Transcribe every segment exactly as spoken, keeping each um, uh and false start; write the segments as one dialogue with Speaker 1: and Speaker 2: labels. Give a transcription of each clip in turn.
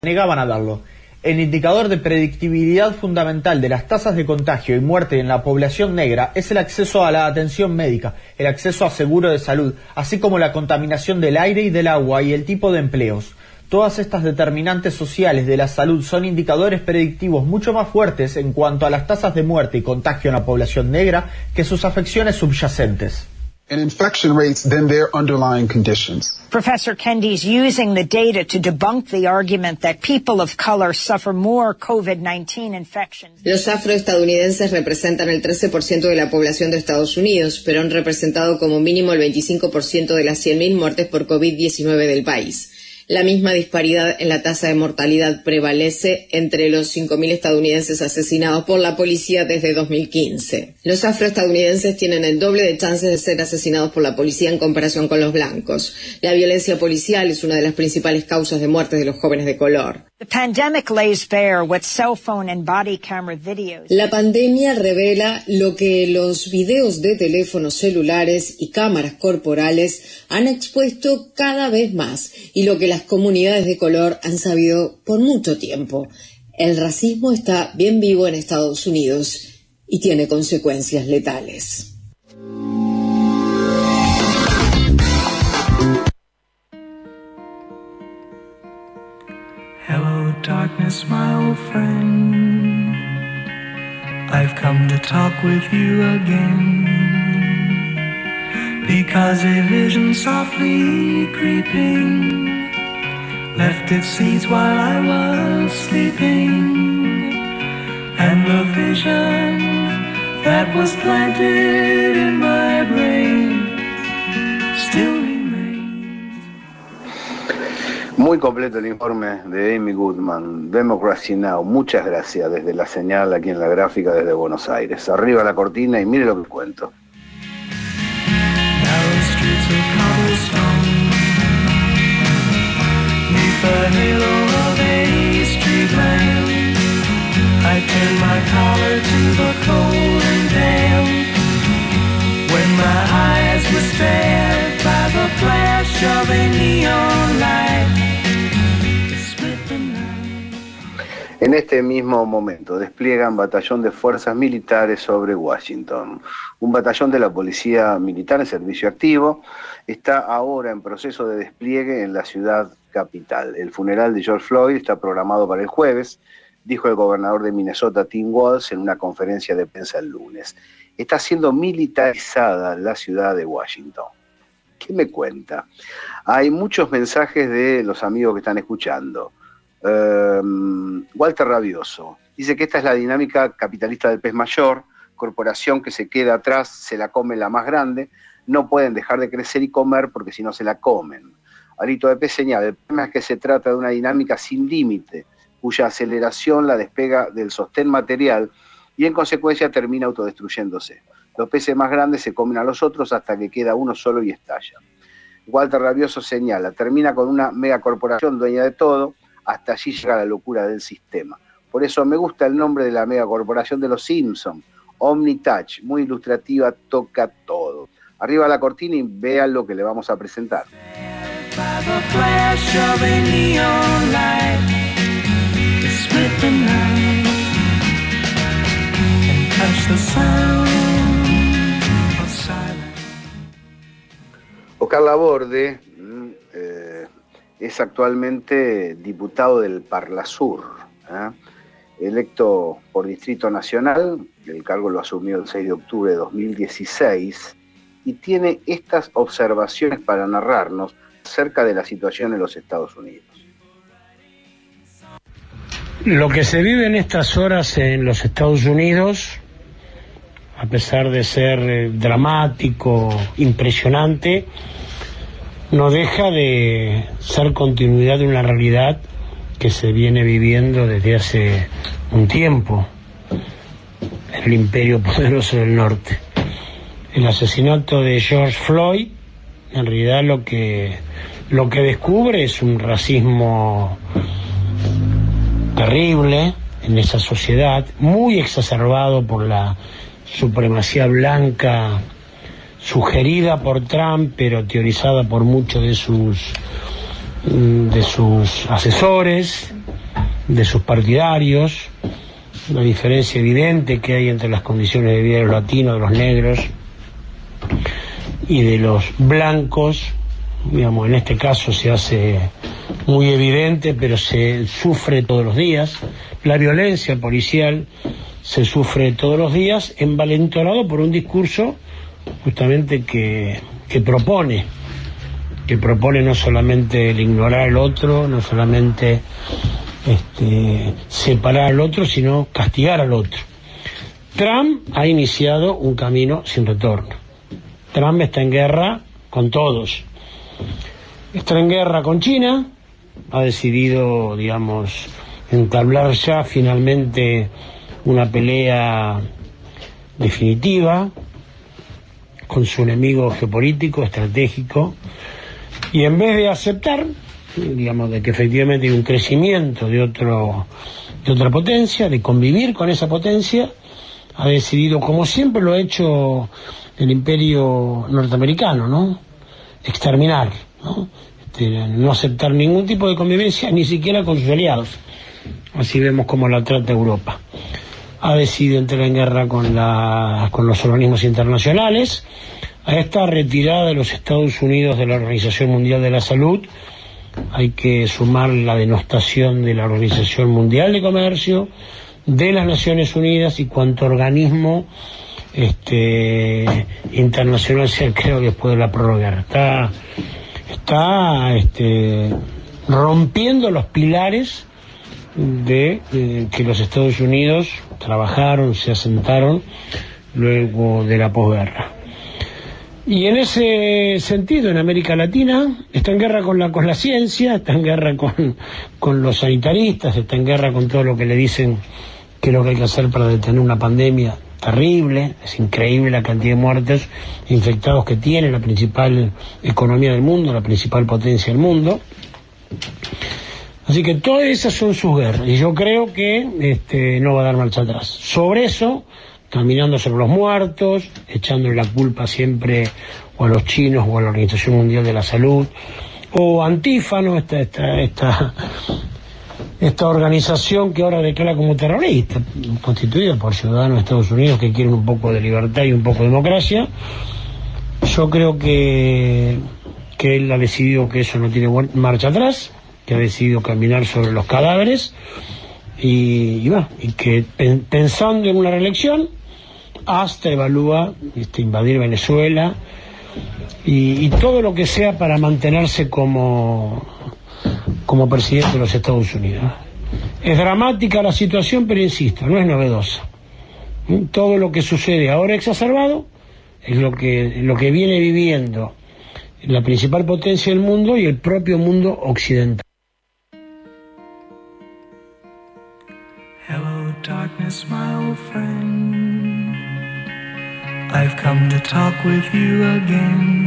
Speaker 1: negaban a darlo. El indicador de predictibilidad fundamental de las tasas de contagio y muerte en la población negra es el acceso a la atención médica, el acceso a seguro de salud, así como la contaminación del aire y del agua y el tipo de empleos. Todas estas determinantes sociales de la salud son indicadores predictivos mucho más fuertes en cuanto a las tasas de muerte y contagio en la población negra que sus afecciones subyacentes.
Speaker 2: And infection rates than their underlying conditions.
Speaker 3: Professor Kendi's using the data to debunk the argument that people of color suffer more COVID nineteen infections.
Speaker 4: Los afroestadounidenses representan el trece por ciento de la población de Estados Unidos, pero han representado como mínimo el veinticinco por ciento de las cien mil muertes por COVID diecinueve del país. La misma disparidad en la tasa de mortalidad prevalece entre los cinco mil estadounidenses asesinados por la policía desde dos mil quince. Los afroestadounidenses tienen el doble de chances de ser asesinados por la policía en comparación con los blancos. La violencia policial es una de las principales causas de muertes de los jóvenes de color.
Speaker 3: The pandemic lays bare what cell phone and body camera videos.
Speaker 4: La pandemia revela lo que los videos de teléfonos celulares y cámaras corporales han expuesto cada vez más y lo que las comunidades de color han sabido por mucho tiempo. El racismo está bien vivo en Estados Unidos y tiene consecuencias letales.
Speaker 5: Hello, darkness, my old friend. I've come to talk with you again, because a vision softly creeping left its seeds while I was sleeping, and the vision that was planted in my brain still remains.
Speaker 6: Muy completo el informe de Amy Goodman, Democracy Now! Muchas gracias desde la señal aquí en la gráfica desde Buenos Aires. Arriba la cortina y mire lo que cuento.
Speaker 5: The halo of a street lamp, I turn my collar to the cold and damp. When my eyes were stared by the flash of a neon light, it split the night.
Speaker 6: En este mismo momento despliegan batallón de fuerzas militares sobre Washington. Un batallón de la policía militar en servicio activo está ahora en proceso de despliegue en la ciudad capital. El funeral de George Floyd está programado para el jueves, dijo el gobernador de Minnesota, Tim Walz, en una conferencia de prensa el lunes. Está siendo militarizada la ciudad de Washington. ¿Qué me cuenta? Hay muchos mensajes de los amigos que están escuchando. Um, Walter Rabioso dice que esta es la dinámica capitalista del pez mayor, corporación que se queda atrás, se la come la más grande, no pueden dejar de crecer y comer porque si no se la comen. Arito de Pez señala, el problema es que se trata de una dinámica sin límite, cuya aceleración la despega del sostén material y en consecuencia termina autodestruyéndose. Los peces más grandes se comen a los otros hasta que queda uno solo y estalla. Walter Rabioso señala, termina con una megacorporación dueña de todo, hasta allí llega la locura del sistema. Por eso me gusta el nombre de la megacorporación de los Simpsons, OmniTouch, muy ilustrativa, toca todo. Arriba la cortina y vean lo que le vamos a presentar.
Speaker 5: By the flash of a neon light, it split the night and touched the sound of silence.
Speaker 6: Oscar Laborde eh, es actualmente diputado del Parlasur, ¿eh? electo por Distrito Nacional, el cargo lo asumió el seis de octubre de dos mil dieciséis, y tiene estas observaciones para narrarnos acerca de la situación en los Estados Unidos.
Speaker 7: Lo que se vive en estas horas en los Estados Unidos, a pesar de ser eh, dramático, impresionante, no deja de ser continuidad de una realidad que se viene viviendo desde hace un tiempo en el imperio poderoso del norte. El asesinato de George Floyd, en realidad lo que lo que descubre es un racismo terrible en esa sociedad, muy exacerbado por la supremacía blanca sugerida por Trump, pero teorizada por muchos de sus de sus asesores, de sus partidarios, la diferencia evidente que hay entre las condiciones de vida de los latinos, de los negros y de los blancos. Digamos, en este caso se hace muy evidente, pero se sufre todos los días. La violencia policial se sufre todos los días, envalentonado por un discurso justamente que, que propone, que propone no solamente el ignorar al otro, no solamente este, separar al otro, sino castigar al otro. Trump ha iniciado un camino sin retorno. Trump está en guerra con todos. Está en guerra con China, ha decidido, digamos, entablar ya finalmente una pelea definitiva con su enemigo geopolítico, estratégico, y en vez de aceptar, digamos, de que efectivamente hay un crecimiento de otro, de otra potencia, de convivir con esa potencia, ha decidido, como siempre lo ha hecho el imperio norteamericano, ¿no?, exterminar, ¿no?, este, no aceptar ningún tipo de convivencia, ni siquiera con sus aliados. Así vemos cómo la trata Europa. Ha decidido entrar en guerra con, la, con los organismos internacionales. A esta retirada de los Estados Unidos de la Organización Mundial de la Salud hay que sumar la denostación de la Organización Mundial de Comercio, de las Naciones Unidas y cuanto organismo este, internacional se creó después de la prórroga. Está, está este, rompiendo los pilares de eh, que los Estados Unidos trabajaron, se asentaron luego de la posguerra. Y en ese sentido, en América Latina, está en guerra con la, con la ciencia, está en guerra con, con los sanitaristas, está en guerra con todo lo que le dicen que es lo que hay que hacer para detener una pandemia terrible. Es increíble la cantidad de muertes e infectados que tiene la principal economía del mundo, la principal potencia del mundo. Así que todas esas son sus guerras, y yo creo que este, no va a dar marcha atrás. Sobre eso, caminando sobre los muertos, echándole la culpa siempre o a los chinos o a la Organización Mundial de la Salud, o Antifa, ¿no?, esta, esta, esta, esta organización que ahora declara como terrorista, constituida por ciudadanos de Estados Unidos que quieren un poco de libertad y un poco de democracia. Yo creo que, que él ha decidido que eso no tiene marcha atrás, que ha decidido caminar sobre los cadáveres y, y, bueno, y que pen, pensando en una reelección hasta evalúa este, invadir Venezuela y, y todo lo que sea para mantenerse como, como presidente de los Estados Unidos. Es dramática la situación, pero insisto, no es novedosa. Todo lo que sucede ahora exacerbado es lo que, lo que viene viviendo la principal potencia del mundo y el propio mundo occidental.
Speaker 5: Hello, darkness, my old friend. I've come to talk with you again,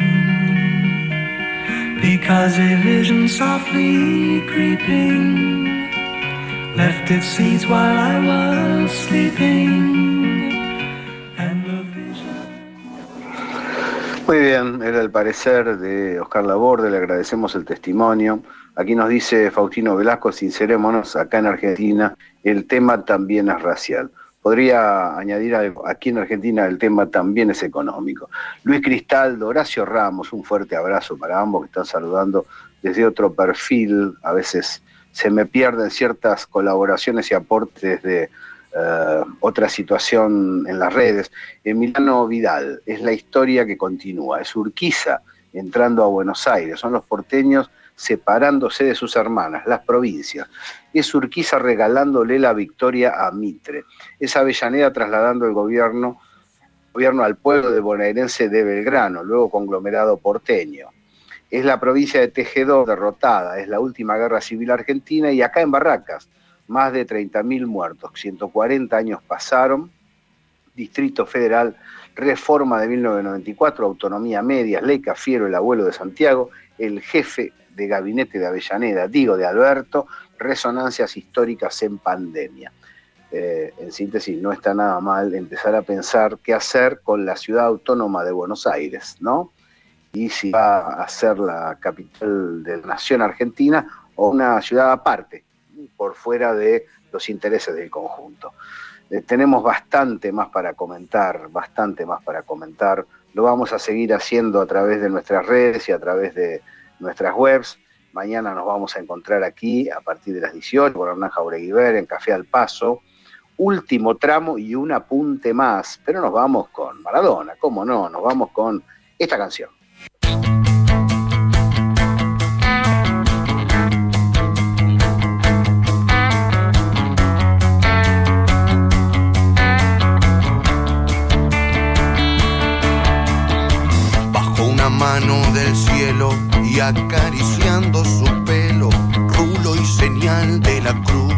Speaker 5: because a vision softly creeping left its seeds while I was sleeping, and the vision...
Speaker 6: Muy bien, era el parecer de Oscar Laborde, le agradecemos el testimonio. Aquí nos dice Faustino Velasco, sincerémonos, acá en Argentina el tema también es racial. Podría añadir algo, aquí en Argentina el tema también es económico. Luis Cristaldo, Horacio Ramos, un fuerte abrazo para ambos que están saludando desde otro perfil. A veces se me pierden ciertas colaboraciones y aportes de uh, otra situación en las redes. Emiliano Vidal, es la historia que continúa, es Urquiza entrando a Buenos Aires, son los porteños separándose de sus hermanas, las provincias. Es Urquiza regalándole la victoria a Mitre. Es Avellaneda trasladando el gobierno, gobierno al pueblo de bonaerense de Belgrano, luego conglomerado porteño. Es la provincia de Tejedor derrotada, es la última guerra civil argentina, y acá en Barracas, más de treinta mil muertos, ciento cuarenta años pasaron, Distrito Federal, reforma de mil novecientos noventa y cuatro, autonomía media, Ley Cafiero, el abuelo de Santiago, el jefe de gabinete de Avellaneda, digo de Alberto, resonancias históricas en pandemia. Eh, en síntesis, no está nada mal empezar a pensar qué hacer con la ciudad autónoma de Buenos Aires, ¿no? y si va a ser la capital de la nación argentina o una ciudad aparte, por fuera de los intereses del conjunto. Eh, tenemos bastante más para comentar, bastante más para comentar. Lo vamos a seguir haciendo a través de nuestras redes y a través de nuestras webs. Mañana nos vamos a encontrar aquí a partir de las dieciocho por Hernán Jauregui Ver en Café al Paso. Último tramo y un apunte más, pero nos vamos con Maradona, ¿cómo no? Nos vamos con esta canción.
Speaker 8: Mano del cielo y acariciando su pelo, rulo y señal de la cruz.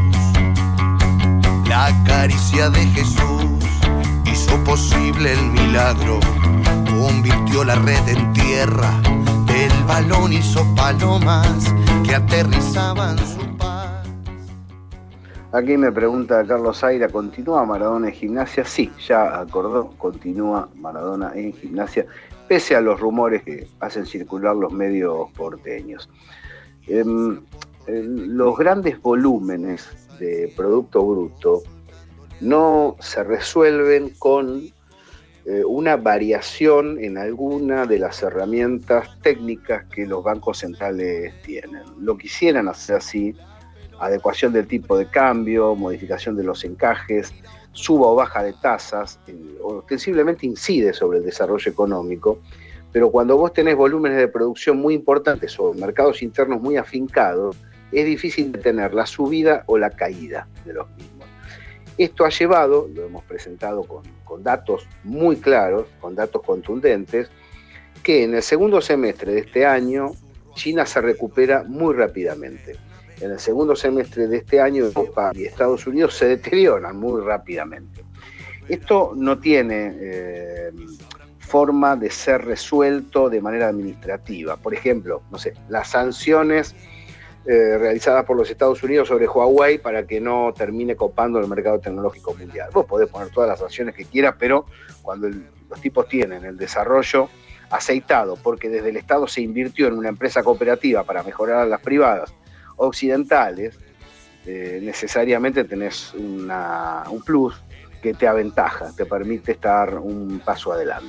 Speaker 8: La caricia de Jesús hizo posible el milagro, convirtió la red en tierra, del balón hizo palomas que aterrizaban su paz.
Speaker 6: Aquí me pregunta Carlos Zaira, ¿continúa Maradona en Gimnasia? Sí, ya acordó, continúa Maradona en Gimnasia, pese a los rumores que hacen circular los medios porteños. Eh, eh, los grandes volúmenes de Producto Bruto no se resuelven con eh, una variación en alguna de las herramientas técnicas que los bancos centrales tienen. Lo quisieran hacer así, adecuación del tipo de cambio, modificación de los encajes, suba o baja de tasas, eh, ostensiblemente incide sobre el desarrollo económico, pero cuando vos tenés volúmenes de producción muy importantes o mercados internos muy afincados, es difícil detener la subida o la caída de los mismos. Esto ha llevado, lo hemos presentado con, con datos muy claros, con datos contundentes, que en el segundo semestre de este año China se recupera muy rápidamente. En el segundo semestre de este año, Europa y Estados Unidos se deterioran muy rápidamente. Esto no tiene eh, forma de ser resuelto de manera administrativa. Por ejemplo, no sé, las sanciones eh, realizadas por los Estados Unidos sobre Huawei para que no termine copando el mercado tecnológico mundial. Vos podés poner todas las sanciones que quieras, pero cuando el, los tipos tienen el desarrollo aceitado, porque desde el Estado se invirtió en una empresa cooperativa para mejorar a las privadas, occidentales, eh, necesariamente tenés una, un plus que te aventaja, te permite estar un paso adelante.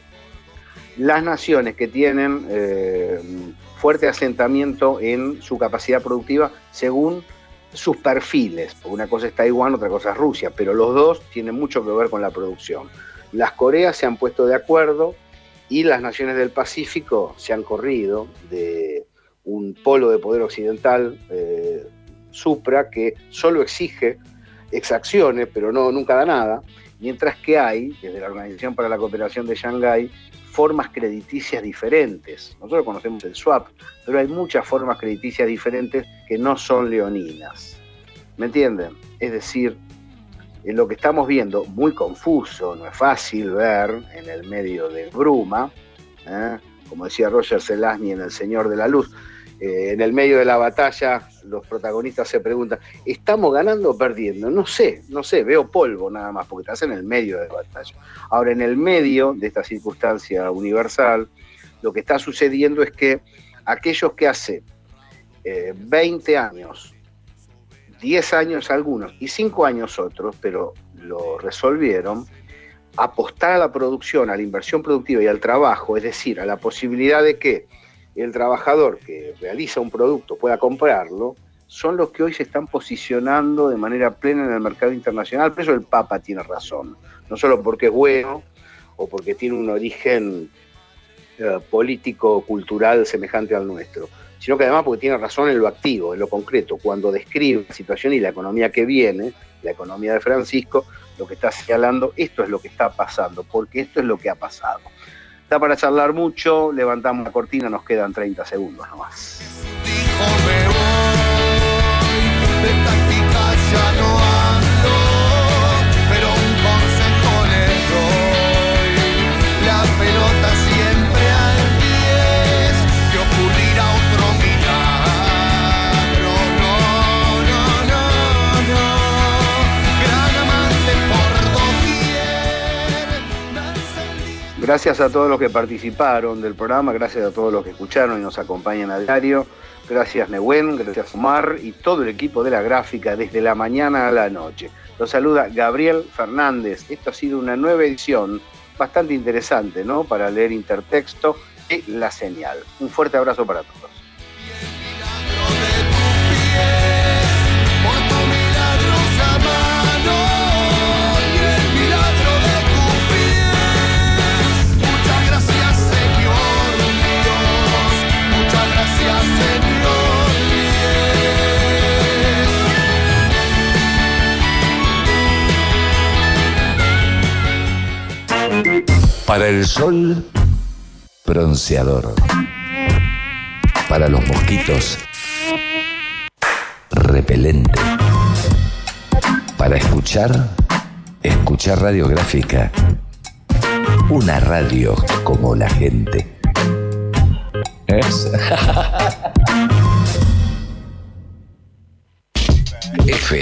Speaker 6: Las naciones que tienen eh, fuerte asentamiento en su capacidad productiva según sus perfiles, porque una cosa es Taiwán, otra cosa es Rusia, pero los dos tienen mucho que ver con la producción. Las Coreas se han puesto de acuerdo y las naciones del Pacífico se han corrido de un polo de poder occidental eh, supra que solo exige exacciones, pero no, nunca da nada, mientras que hay, desde la Organización para la Cooperación de Shanghái, formas crediticias diferentes. Nosotros conocemos el swap, pero hay muchas formas crediticias diferentes que no son leoninas. ¿Me entienden? Es decir, en lo que estamos viendo, muy confuso, no es fácil ver en el medio de bruma, ¿eh? Como decía Roger Zelazny en El Señor de la Luz, Eh, en el medio de la batalla los protagonistas se preguntan, ¿estamos ganando o perdiendo? No sé, no sé, veo polvo nada más, porque estás en el medio de la batalla. Ahora, en el medio de esta circunstancia universal, lo que está sucediendo es que aquellos que hace eh, veinte años, diez años algunos y cinco años otros, pero lo resolvieron, apostar a la producción, a la inversión productiva y al trabajo, es decir, a la posibilidad de que el trabajador que realiza un producto pueda comprarlo, son los que hoy se están posicionando de manera plena en el mercado internacional. Por eso el Papa tiene razón, no solo porque es bueno o porque tiene un origen eh, político, cultural semejante al nuestro, sino que además porque tiene razón en lo activo, en lo concreto, cuando describe la situación y la economía que viene, la economía de Francisco, lo que está señalando, esto es lo que está pasando, porque esto es lo que ha pasado. Está para charlar mucho, levantamos la cortina, nos quedan treinta segundos nomás.
Speaker 8: Dijo, me voy, de táctica ya no ando, pero un consejo les doy, la pelota siempre al diez, que ocurrirá otro milagro, no, no, no, no, gran amante por doquier, danza el día.
Speaker 6: Gracias a todos los que participaron del programa, gracias a todos los que escucharon y nos acompañan a diario. Gracias Nehuen, gracias Omar y todo el equipo de La Gráfica desde la mañana a la noche. Los saluda Gabriel Fernández. Esto ha sido una nueva edición bastante interesante, ¿no? Para leer intertexto y La Señal. Un fuerte abrazo para todos.
Speaker 9: Para el sol, bronceador. Para los mosquitos, repelente. Para escuchar, escuchar radiográfica. Una radio como la gente. ¿Es? F